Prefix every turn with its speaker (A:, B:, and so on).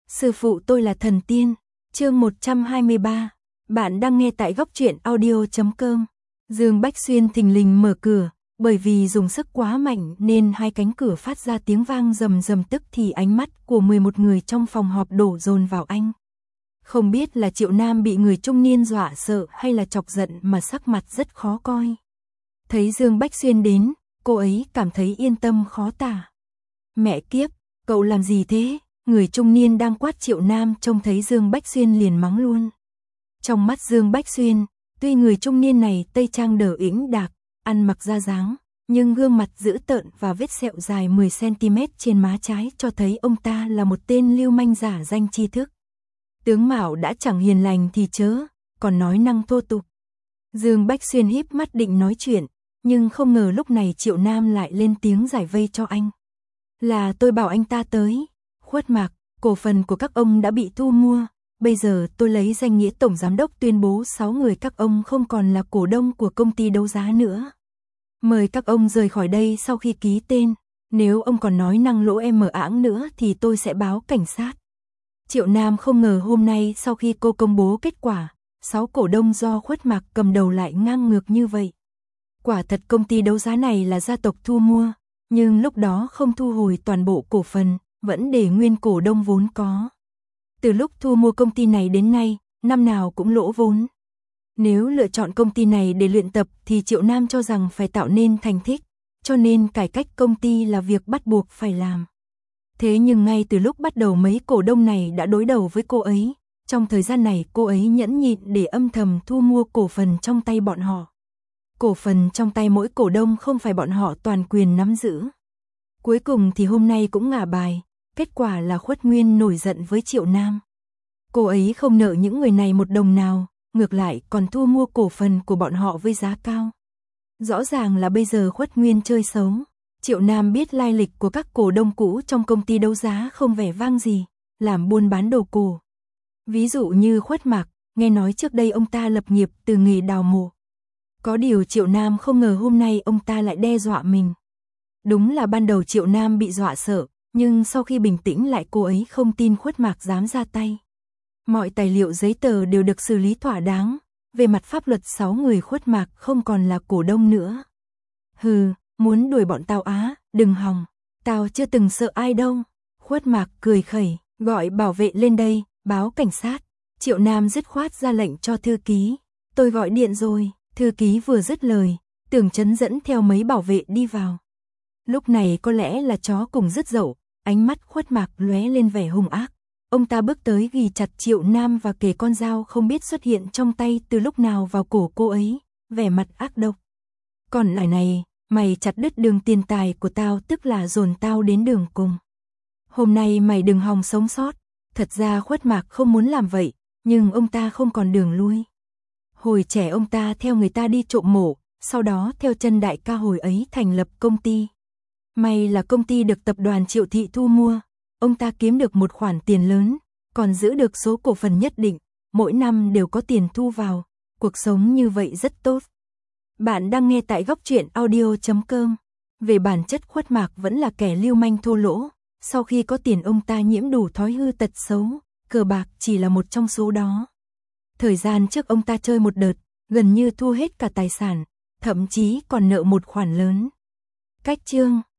A: Sư phụ tôi là thần tiên. Chương 123. Bạn đang nghe tại góc truyện audio.com. Dương Bách Xuyên thình lình mở cửa, bởi vì dùng sức quá mạnh nên hai cánh cửa phát ra tiếng vang rầm rầm, tức thì ánh mắt của 11 người trong phòng họp đổ dồn vào anh. Không biết là Triệu Nam bị người trung niên dọa sợ hay là chọc giận mà sắc mặt rất khó coi. Thấy Dương Bách Xuyên đến, cô ấy cảm thấy yên tâm khó tả. Mẹ kiếp, cậu làm gì thế? Người trung niên đang quát Triệu Nam trông thấy Dương Bách Xuyên liền mắng luôn. Trong mắt Dương Bách Xuyên, tuy người trung niên này tây trang đờ ĩnh đạc, ăn mặc ra dáng, nhưng gương mặt dữ tợn và vết sẹo dài 10cm trên má trái cho thấy ông ta là một tên lưu manh giả danh tri thức. Tướng mạo đã chẳng hiền lành thì chớ, còn nói năng thô tục. Dương Bách Xuyên híp mắt định nói chuyện, nhưng không ngờ lúc này Triệu Nam lại lên tiếng giải vây cho anh. Là tôi bảo anh ta tới. Khuất Mạc, cổ phần của các ông đã bị thu mua. Bây giờ tôi lấy danh nghĩa tổng giám đốc tuyên bố 6 người các ông không còn là cổ đông của công ty đấu giá nữa. Mời các ông rời khỏi đây sau khi ký tên. Nếu ông còn nói năng lỗ em mờ ảng nữa thì tôi sẽ báo cảnh sát. Triệu Nam không ngờ hôm nay sau khi cô công bố kết quả, 6 cổ đông do Khuất Mạc cầm đầu lại ngang ngược như vậy. Quả thật công ty đấu giá này là gia tộc thu mua, nhưng lúc đó không thu hồi toàn bộ cổ phần, vẫn để nguyên cổ đông vốn có. Từ lúc thu mua công ty này đến nay, năm nào cũng lỗ vốn. Nếu lựa chọn công ty này để luyện tập thì Triệu Nam cho rằng phải tạo nên thành tích, cho nên cải cách công ty là việc bắt buộc phải làm. Thế nhưng ngay từ lúc bắt đầu mấy cổ đông này đã đối đầu với cô ấy, trong thời gian này cô ấy nhẫn nhịn để âm thầm thu mua cổ phần trong tay bọn họ. Cổ phần trong tay mỗi cổ đông không phải bọn họ toàn quyền nắm giữ. Cuối cùng thì hôm nay cũng ngả bài, kết quả là Khuất Nguyên nổi giận với Triệu Nam. Cô ấy không nợ những người này một đồng nào, ngược lại còn thu mua cổ phần của bọn họ với giá cao. Rõ ràng là bây giờ Khuất Nguyên chơi xấu. Triệu Nam biết lai lịch của các cổ đông cũ trong công ty đấu giá không vẻ vang gì, làm buôn bán đồ cổ. Ví dụ như Khuất Mạc, nghe nói trước đây ông ta lập nghiệp từ nghề đào mộ. Có điều Triệu Nam không ngờ hôm nay ông ta lại đe dọa mình. Đúng là ban đầu Triệu Nam bị dọa sợ, nhưng sau khi bình tĩnh lại cô ấy không tin Khuất Mạc dám ra tay. Mọi tài liệu giấy tờ đều được xử lý thỏa đáng, về mặt pháp luật 6 người Khuất Mạc không còn là cổ đông nữa. Hừ, muốn đuổi bọn tao á, đừng hòng, tao chưa từng sợ ai đâu. Khuất Mạc cười khẩy, gọi bảo vệ lên đây, báo cảnh sát. Triệu Nam dứt khoát ra lệnh cho thư ký. Tôi gọi điện rồi. Thư ký vừa dứt lời, Tưởng Chấn dẫn theo mấy bảo vệ đi vào. Lúc này có lẽ là chó cùng dứt dậu, ánh mắt Khuất Mạc lóe lên vẻ hung ác. Ông ta bước tới ghì chặt Triệu Nam và kề con dao không biết xuất hiện trong tay từ lúc nào vào cổ cô ấy, vẻ mặt ác độc. Còn lại này, mày chặt đứt đường tiền tài của tao, tức là dồn tao đến đường cùng. Hôm nay mày đừng hòng sống sót. Thật ra Khuất Mạc không muốn làm vậy, nhưng ông ta không còn đường lui. Hồi trẻ ông ta theo người ta đi trộm mộ, sau đó theo chân đại ca hồi ấy thành lập công ty. May là công ty được tập đoàn Triệu Thị thu mua, ông ta kiếm được một khoản tiền lớn, còn giữ được số cổ phần nhất định, mỗi năm đều có tiền thu vào, cuộc sống như vậy rất tốt. Bạn đang nghe tại góc truyện audio.com. Về bản chất Khuất Mạc vẫn là kẻ lưu manh thô lỗ, sau khi có tiền ông ta nhiễm đủ thói hư tật xấu, cờ bạc chỉ là một trong số đó. Thời gian trước ông ta chơi một đợt, gần như thu hết cả tài sản, thậm chí còn nợ một khoản lớn. Cách chương